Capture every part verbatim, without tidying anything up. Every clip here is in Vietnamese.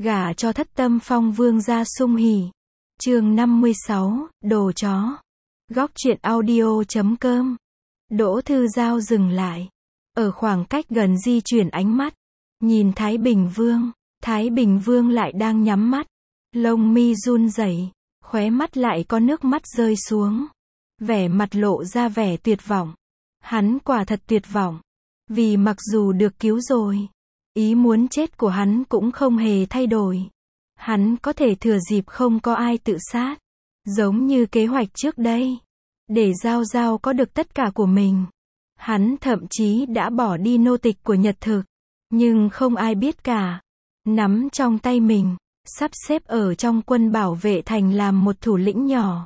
Gả cho thất tâm phong vương gia sung hỉ. Chương năm mươi sáu, đồ chó. Góc truyện audio chấm com. Đỗ Thư Giao dừng lại. Ở khoảng cách gần di chuyển ánh mắt. Nhìn Thái Bình Vương. Thái Bình Vương lại đang nhắm mắt. Lông mi run rẩy, khóe mắt lại có nước mắt rơi xuống. Vẻ mặt lộ ra vẻ tuyệt vọng. Hắn quả thật tuyệt vọng. Vì mặc dù được cứu rồi, ý muốn chết của hắn cũng không hề thay đổi. Hắn có thể thừa dịp không có ai tự sát, giống như kế hoạch trước đây, để Giao Giao có được tất cả của mình. Hắn thậm chí đã bỏ đi nô tịch của Nhật Thực, nhưng không ai biết cả. Nắm trong tay mình, sắp xếp ở trong quân bảo vệ thành làm một thủ lĩnh nhỏ.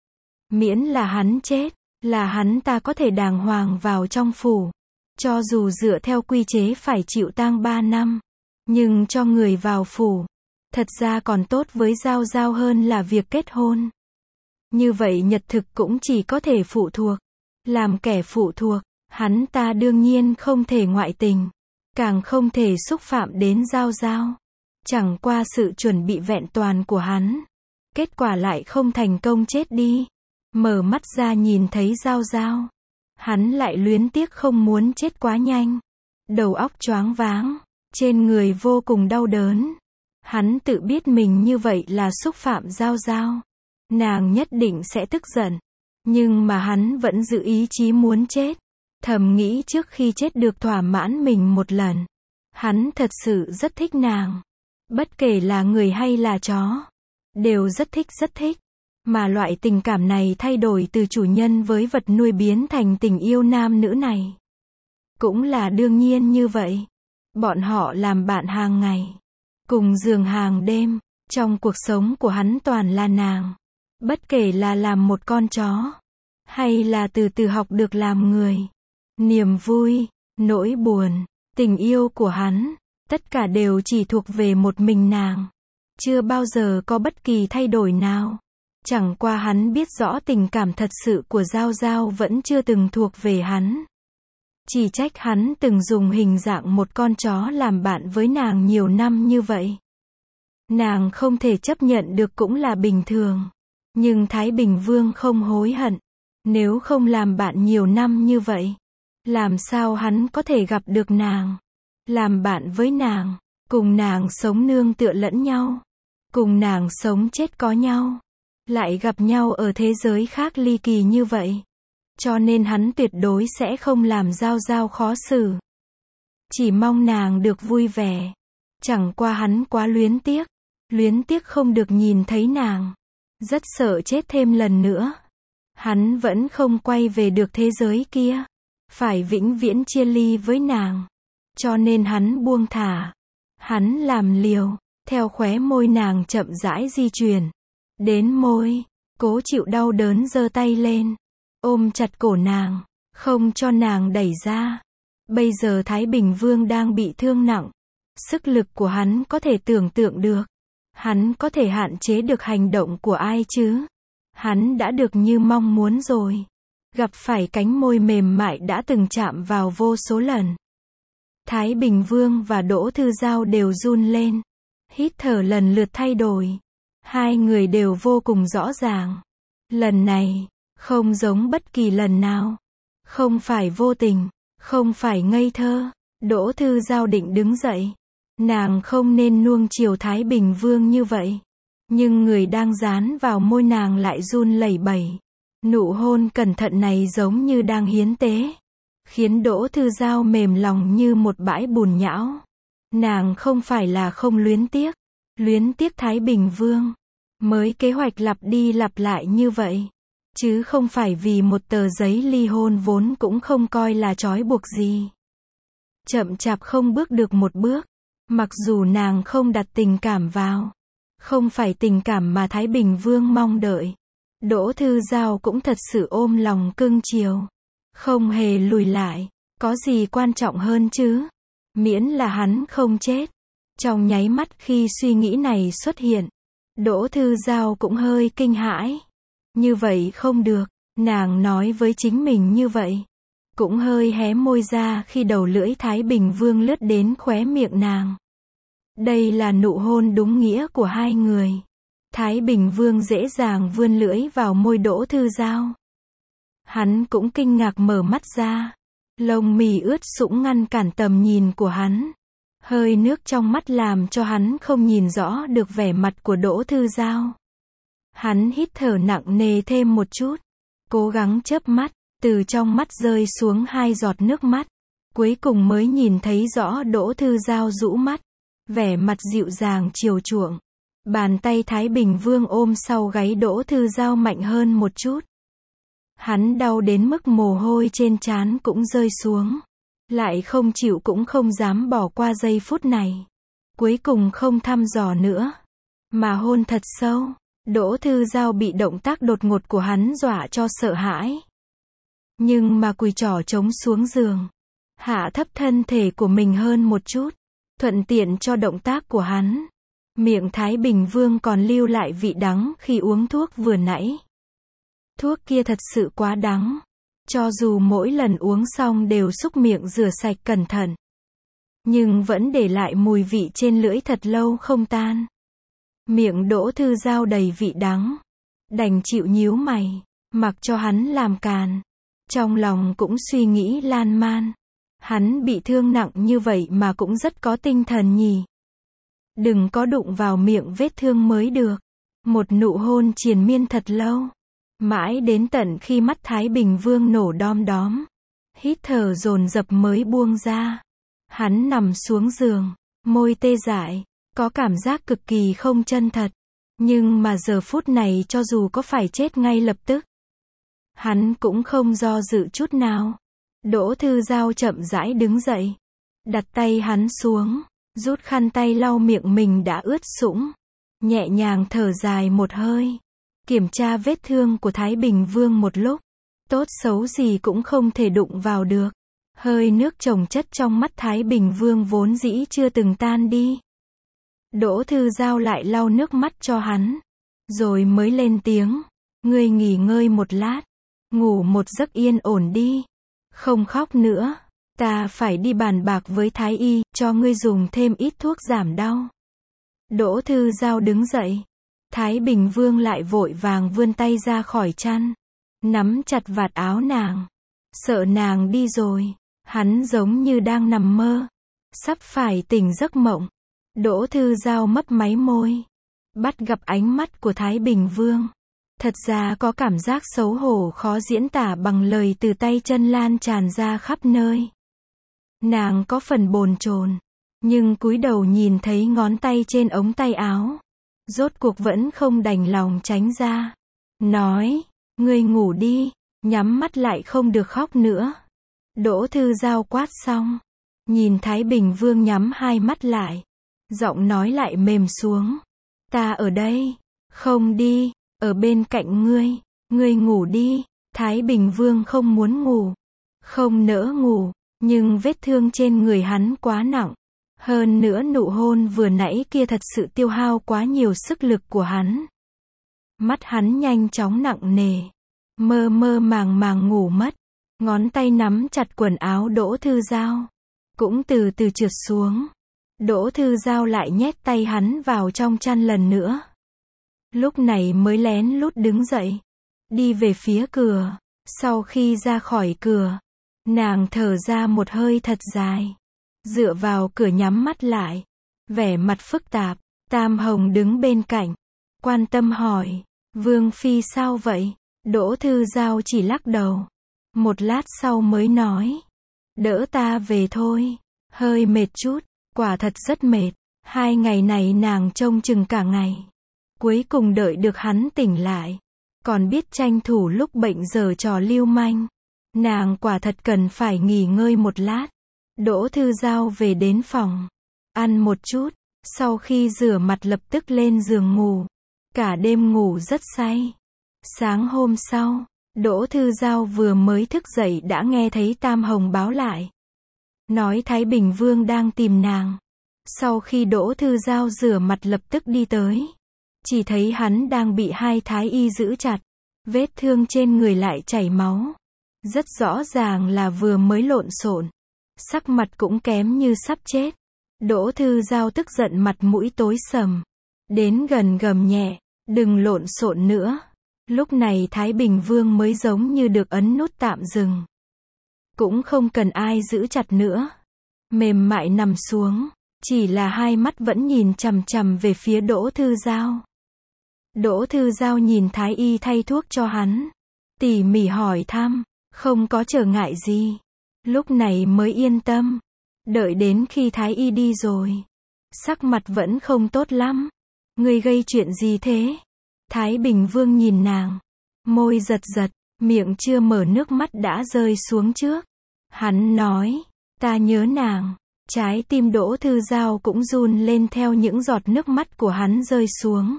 Miễn là hắn chết, là hắn ta có thể đàng hoàng vào trong phủ. Cho dù dựa theo quy chế phải chịu tang ba năm, nhưng cho người vào phủ, thật ra còn tốt với Giao Giao hơn là việc kết hôn. Như vậy Nhật Thực cũng chỉ có thể phụ thuộc. Làm kẻ phụ thuộc, hắn ta đương nhiên không thể ngoại tình, càng không thể xúc phạm đến Giao Giao. Chẳng qua sự chuẩn bị vẹn toàn của hắn, kết quả lại không thành công chết đi. Mở mắt ra nhìn thấy Giao Giao, hắn lại luyến tiếc không muốn chết quá nhanh. Đầu óc choáng váng, trên người vô cùng đau đớn. Hắn tự biết mình như vậy là xúc phạm Giao Giao. Nàng nhất định sẽ tức giận. Nhưng mà hắn vẫn giữ ý chí muốn chết. Thầm nghĩ trước khi chết được thỏa mãn mình một lần. Hắn thật sự rất thích nàng. Bất kể là người hay là chó, đều rất thích rất thích. Mà loại tình cảm này thay đổi từ chủ nhân với vật nuôi biến thành tình yêu nam nữ này, cũng là đương nhiên như vậy. Bọn họ làm bạn hàng ngày, cùng giường hàng đêm. Trong cuộc sống của hắn toàn là nàng. Bất kể là làm một con chó, hay là từ từ học được làm người. Niềm vui, nỗi buồn, tình yêu của hắn, tất cả đều chỉ thuộc về một mình nàng. Chưa bao giờ có bất kỳ thay đổi nào. Chẳng qua hắn biết rõ tình cảm thật sự của Giao Giao vẫn chưa từng thuộc về hắn. Chỉ trách hắn từng dùng hình dạng một con chó làm bạn với nàng nhiều năm như vậy. Nàng không thể chấp nhận được cũng là bình thường. Nhưng Thái Bình Vương không hối hận. Nếu không làm bạn nhiều năm như vậy, làm sao hắn có thể gặp được nàng, làm bạn với nàng, cùng nàng sống nương tựa lẫn nhau, cùng nàng sống chết có nhau, lại gặp nhau ở thế giới khác ly kỳ như vậy. Cho nên hắn tuyệt đối sẽ không làm Giao Giao khó xử. Chỉ mong nàng được vui vẻ. Chẳng qua hắn quá luyến tiếc. Luyến tiếc không được nhìn thấy nàng. Rất sợ chết thêm lần nữa. Hắn vẫn không quay về được thế giới kia. Phải vĩnh viễn chia ly với nàng. Cho nên hắn buông thả. Hắn làm liều. Theo khóe môi nàng chậm rãi di chuyển. Đến môi. Cố chịu đau đớn giơ tay lên. Ôm chặt cổ nàng. Không cho nàng đẩy ra. Bây giờ Thái Bình Vương đang bị thương nặng. Sức lực của hắn có thể tưởng tượng được. Hắn có thể hạn chế được hành động của ai chứ? Hắn đã được như mong muốn rồi. Gặp phải cánh môi mềm mại đã từng chạm vào vô số lần. Thái Bình Vương và Đỗ Thư Giao đều run lên. Hít thở lần lượt thay đổi. Hai người đều vô cùng rõ ràng. Lần này, không giống bất kỳ lần nào. Không phải vô tình, không phải ngây thơ. Đỗ Thư Giao định đứng dậy. Nàng không nên nuông chiều Thái Bình Vương như vậy. Nhưng người đang dán vào môi nàng lại run lẩy bẩy. Nụ hôn cẩn thận này giống như đang hiến tế. Khiến Đỗ Thư Giao mềm lòng như một bãi bùn nhão. Nàng không phải là không luyến tiếc. Luyến tiếc Thái Bình Vương. Mới kế hoạch lặp đi lặp lại như vậy. Chứ không phải vì một tờ giấy ly hôn vốn cũng không coi là trói buộc gì. Chậm chạp không bước được một bước. Mặc dù nàng không đặt tình cảm vào. Không phải tình cảm mà Thái Bình Vương mong đợi. Đỗ Thư Giao cũng thật sự ôm lòng cưng chiều. Không hề lùi lại. Có gì quan trọng hơn chứ? Miễn là hắn không chết. Trong nháy mắt khi suy nghĩ này xuất hiện, Đỗ Thư Giao cũng hơi kinh hãi. Như vậy không được. Nàng nói với chính mình như vậy. Cũng hơi hé môi ra khi đầu lưỡi Thái Bình Vương lướt đến khóe miệng nàng. Đây là nụ hôn đúng nghĩa của hai người. Thái Bình Vương dễ dàng vươn lưỡi vào môi Đỗ Thư Giao. Hắn cũng kinh ngạc mở mắt ra. Lông mì ướt sũng ngăn cản tầm nhìn của hắn. Hơi nước trong mắt làm cho hắn không nhìn rõ được vẻ mặt của Đỗ Thư Giao. Hắn hít thở nặng nề thêm một chút. Cố gắng chớp mắt, từ trong mắt rơi xuống hai giọt nước mắt. Cuối cùng mới nhìn thấy rõ Đỗ Thư Giao rũ mắt. Vẻ mặt dịu dàng chiều chuộng. Bàn tay Thái Bình Vương ôm sau gáy Đỗ Thư Giao mạnh hơn một chút. Hắn đau đến mức mồ hôi trên trán cũng rơi xuống. Lại không chịu cũng không dám bỏ qua giây phút này. Cuối cùng không thăm dò nữa. Mà hôn thật sâu. Đỗ Thư Giao bị động tác đột ngột của hắn dọa cho sợ hãi. Nhưng mà cùi trỏ trống xuống giường. Hạ thấp thân thể của mình hơn một chút. Thuận tiện cho động tác của hắn. Miệng Thái Bình Vương còn lưu lại vị đắng khi uống thuốc vừa nãy. Thuốc kia thật sự quá đắng. Cho dù mỗi lần uống xong đều xúc miệng rửa sạch cẩn thận. Nhưng vẫn để lại mùi vị trên lưỡi thật lâu không tan. Miệng Đỗ Thư Giao đầy vị đắng. Đành chịu nhíu mày. Mặc cho hắn làm càn. Trong lòng cũng suy nghĩ lan man. Hắn bị thương nặng như vậy mà cũng rất có tinh thần nhỉ. Đừng có đụng vào miệng vết thương mới được. Một nụ hôn triền miên thật lâu. Mãi đến tận khi mắt Thái Bình Vương nổ đom đóm. Hít thở dồn dập mới buông ra. Hắn nằm xuống giường. Môi tê dại. Có cảm giác cực kỳ không chân thật. Nhưng mà giờ phút này cho dù có phải chết ngay lập tức. Hắn cũng không do dự chút nào. Đỗ Thư Giao chậm rãi đứng dậy. Đặt tay hắn xuống. Rút khăn tay lau miệng mình đã ướt sũng. Nhẹ nhàng thở dài một hơi. Kiểm tra vết thương của Thái Bình Vương một lúc. Tốt xấu gì cũng không thể đụng vào được. Hơi nước chồng chất trong mắt Thái Bình Vương vốn dĩ chưa từng tan đi. Đỗ Thư Giao lại lau nước mắt cho hắn. Rồi mới lên tiếng. Ngươi nghỉ ngơi một lát. Ngủ một giấc yên ổn đi. Không khóc nữa. Ta phải đi bàn bạc với Thái Y, cho ngươi dùng thêm ít thuốc giảm đau. Đỗ Thư Giao đứng dậy. Thái Bình Vương lại vội vàng vươn tay ra khỏi chăn. Nắm chặt vạt áo nàng. Sợ nàng đi rồi. Hắn giống như đang nằm mơ. Sắp phải tỉnh giấc mộng. Đỗ Thư Giao mấp máy môi. Bắt gặp ánh mắt của Thái Bình Vương. Thật ra có cảm giác xấu hổ khó diễn tả bằng lời, từ tay chân lan tràn ra khắp nơi. Nàng có phần bồn chồn. Nhưng cúi đầu nhìn thấy ngón tay trên ống tay áo. Rốt cuộc vẫn không đành lòng tránh ra. Nói, ngươi ngủ đi, nhắm mắt lại không được khóc nữa. Đỗ Thư Giao quát xong. Nhìn Thái Bình Vương nhắm hai mắt lại. Giọng nói lại mềm xuống. Ta ở đây. Không đi. Ở bên cạnh ngươi. Ngươi ngủ đi. Thái Bình Vương không muốn ngủ. Không nỡ ngủ. Nhưng vết thương trên người hắn quá nặng. Hơn nữa nụ hôn vừa nãy kia thật sự tiêu hao quá nhiều sức lực của hắn. Mắt hắn nhanh chóng nặng nề. Mơ mơ màng màng ngủ mất. Ngón tay nắm chặt quần áo Đỗ Thư Giao. Cũng từ từ trượt xuống. Đỗ Thư Giao lại nhét tay hắn vào trong chăn lần nữa. Lúc này mới lén lút đứng dậy. Đi về phía cửa. Sau khi ra khỏi cửa. Nàng thở ra một hơi thật dài. Dựa vào cửa nhắm mắt lại. Vẻ mặt phức tạp. Tam Hồng đứng bên cạnh. Quan tâm hỏi. Vương Phi sao vậy? Đỗ Thư Giao chỉ lắc đầu. Một lát sau mới nói. Đỡ ta về thôi. Hơi mệt chút. Quả thật rất mệt. Hai ngày này nàng trông chừng cả ngày. Cuối cùng đợi được hắn tỉnh lại. Còn biết tranh thủ lúc bệnh giở trò lưu manh. Nàng quả thật cần phải nghỉ ngơi một lát. Đỗ Thư Giao về đến phòng. Ăn một chút. Sau khi rửa mặt lập tức lên giường ngủ. Cả đêm ngủ rất say. Sáng hôm sau, Đỗ Thư Giao vừa mới thức dậy đã nghe thấy Tam Hồng báo lại. Nói Thái Bình Vương đang tìm nàng. Sau khi Đỗ Thư Giao rửa mặt lập tức đi tới. Chỉ thấy hắn đang bị hai thái y giữ chặt. Vết thương trên người lại chảy máu. Rất rõ ràng là vừa mới lộn xộn. Sắc mặt cũng kém như sắp chết. Đỗ Thư Giao tức giận mặt mũi tối sầm. Đến gần gầm nhẹ, đừng lộn xộn nữa. Lúc này Thái Bình Vương mới giống như được ấn nút tạm dừng. Cũng không cần ai giữ chặt nữa. Mềm mại nằm xuống, chỉ là hai mắt vẫn nhìn chằm chằm về phía Đỗ Thư Giao. Đỗ Thư Giao nhìn Thái y thay thuốc cho hắn, tỉ mỉ hỏi thăm, không có trở ngại gì. Lúc này mới yên tâm. Đợi đến khi Thái y đi rồi, sắc mặt vẫn không tốt lắm. Ngươi gây chuyện gì thế? Thái Bình Vương nhìn nàng, môi giật giật, miệng chưa mở nước mắt đã rơi xuống trước. Hắn nói, ta nhớ nàng. Trái tim Đỗ Thư Giao cũng run lên theo những giọt nước mắt của hắn rơi xuống.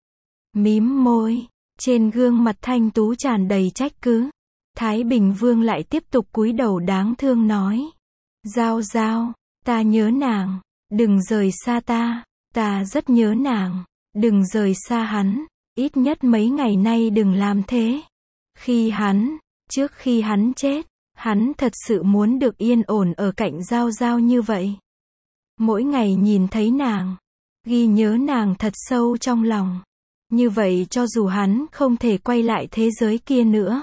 Mím môi, trên gương mặt thanh tú tràn đầy trách cứ. Thái Bình Vương lại tiếp tục cúi đầu đáng thương nói, Giao Giao, ta nhớ nàng, đừng rời xa ta, ta rất nhớ nàng, đừng rời xa hắn, ít nhất mấy ngày nay đừng làm thế. Khi hắn, trước khi hắn chết, hắn thật sự muốn được yên ổn ở cạnh Giao Giao như vậy. Mỗi ngày nhìn thấy nàng, ghi nhớ nàng thật sâu trong lòng. Như vậy cho dù hắn không thể quay lại thế giới kia nữa.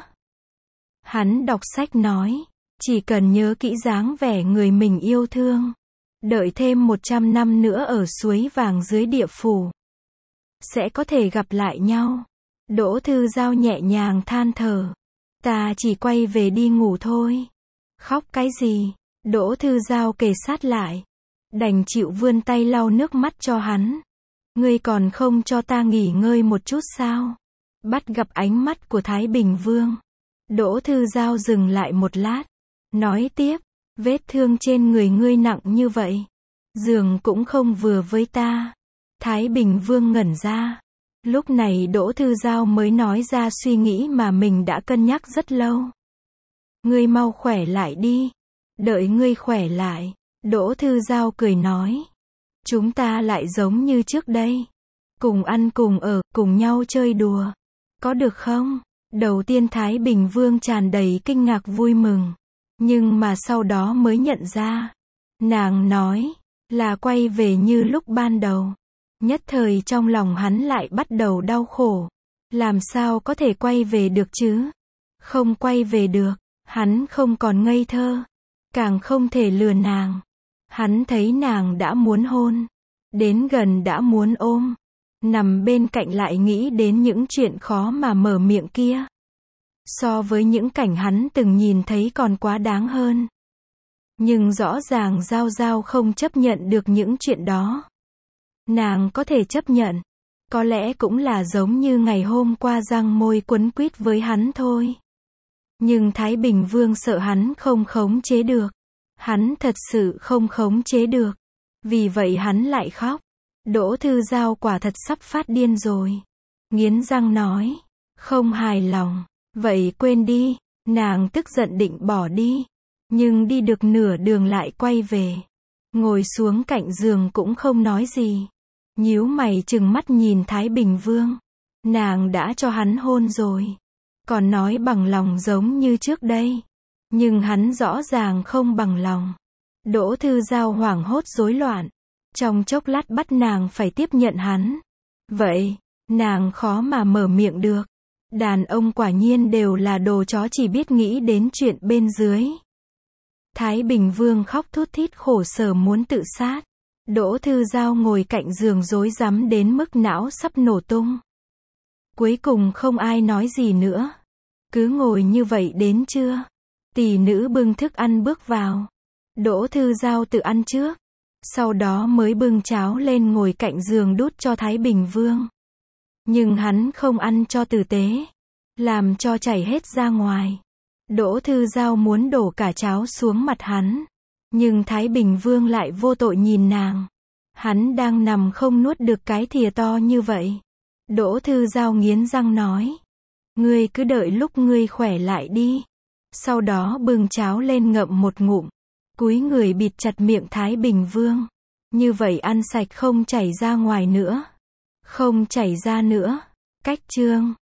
Hắn đọc sách nói, chỉ cần nhớ kỹ dáng vẻ người mình yêu thương. Đợi thêm một trăm năm nữa ở suối vàng dưới địa phủ. Sẽ có thể gặp lại nhau. Đỗ Thư Giao nhẹ nhàng than thở. Ta chỉ quay về đi ngủ thôi. Khóc cái gì? Đỗ Thư Giao kề sát lại. Đành chịu vươn tay lau nước mắt cho hắn. Ngươi còn không cho ta nghỉ ngơi một chút sao? Bắt gặp ánh mắt của Thái Bình Vương. Đỗ Thư Giao dừng lại một lát. Nói tiếp, vết thương trên người ngươi nặng như vậy. Giường cũng không vừa với ta. Thái Bình Vương ngẩn ra. Lúc này Đỗ Thư Giao mới nói ra suy nghĩ mà mình đã cân nhắc rất lâu. Ngươi mau khỏe lại đi. Đợi ngươi khỏe lại. Đỗ Thư Giao cười nói. Chúng ta lại giống như trước đây. Cùng ăn cùng ở, cùng nhau chơi đùa. Có được không? Đầu tiên Thái Bình Vương tràn đầy kinh ngạc vui mừng. Nhưng mà sau đó mới nhận ra. Nàng nói, là quay về như lúc ban đầu. Nhất thời trong lòng hắn lại bắt đầu đau khổ. Làm sao có thể quay về được chứ? Không quay về được. Hắn không còn ngây thơ. Càng không thể lừa nàng. Hắn thấy nàng đã muốn hôn. Đến gần đã muốn ôm. Nằm bên cạnh lại nghĩ đến những chuyện khó mà mở miệng kia. So với những cảnh hắn từng nhìn thấy còn quá đáng hơn. Nhưng rõ ràng Giao Giao không chấp nhận được những chuyện đó. Nàng có thể chấp nhận. Có lẽ cũng là giống như ngày hôm qua răng môi quấn quýt với hắn thôi. Nhưng Thái Bình Vương sợ hắn không khống chế được. Hắn thật sự không khống chế được. Vì vậy hắn lại khóc. Đỗ Thư Giao quả thật sắp phát điên rồi. Nghiến răng nói. Không hài lòng. Vậy quên đi. Nàng tức giận định bỏ đi. Nhưng đi được nửa đường lại quay về. Ngồi xuống cạnh giường cũng không nói gì. Nhíu mày trừng mắt nhìn Thái Bình Vương. Nàng đã cho hắn hôn rồi. Còn nói bằng lòng giống như trước đây. Nhưng hắn rõ ràng không bằng lòng. Đỗ Thư Giao hoảng hốt rối loạn. Trong chốc lát bắt nàng phải tiếp nhận hắn. Vậy, nàng khó mà mở miệng được. Đàn ông quả nhiên đều là đồ chó chỉ biết nghĩ đến chuyện bên dưới. Thái Bình Vương khóc thút thít khổ sở muốn tự sát. Đỗ Thư Giao ngồi cạnh giường rối rắm đến mức não sắp nổ tung. Cuối cùng không ai nói gì nữa. Cứ ngồi như vậy đến trưa. Tỷ nữ bưng thức ăn bước vào. Đỗ Thư Giao tự ăn trước. Sau đó mới bưng cháo lên ngồi cạnh giường đút cho Thái Bình Vương. Nhưng hắn không ăn cho tử tế. Làm cho chảy hết ra ngoài. Đỗ Thư Giao muốn đổ cả cháo xuống mặt hắn. Nhưng Thái Bình Vương lại vô tội nhìn nàng. Hắn đang nằm không nuốt được cái thìa to như vậy. Đỗ Thư Giao nghiến răng nói. Ngươi cứ đợi lúc ngươi khỏe lại đi. Sau đó bưng cháo lên ngậm một ngụm. Cúi người bịt chặt miệng Thái Bình Vương. Như vậy ăn sạch không chảy ra ngoài nữa. Không chảy ra nữa. Cách chương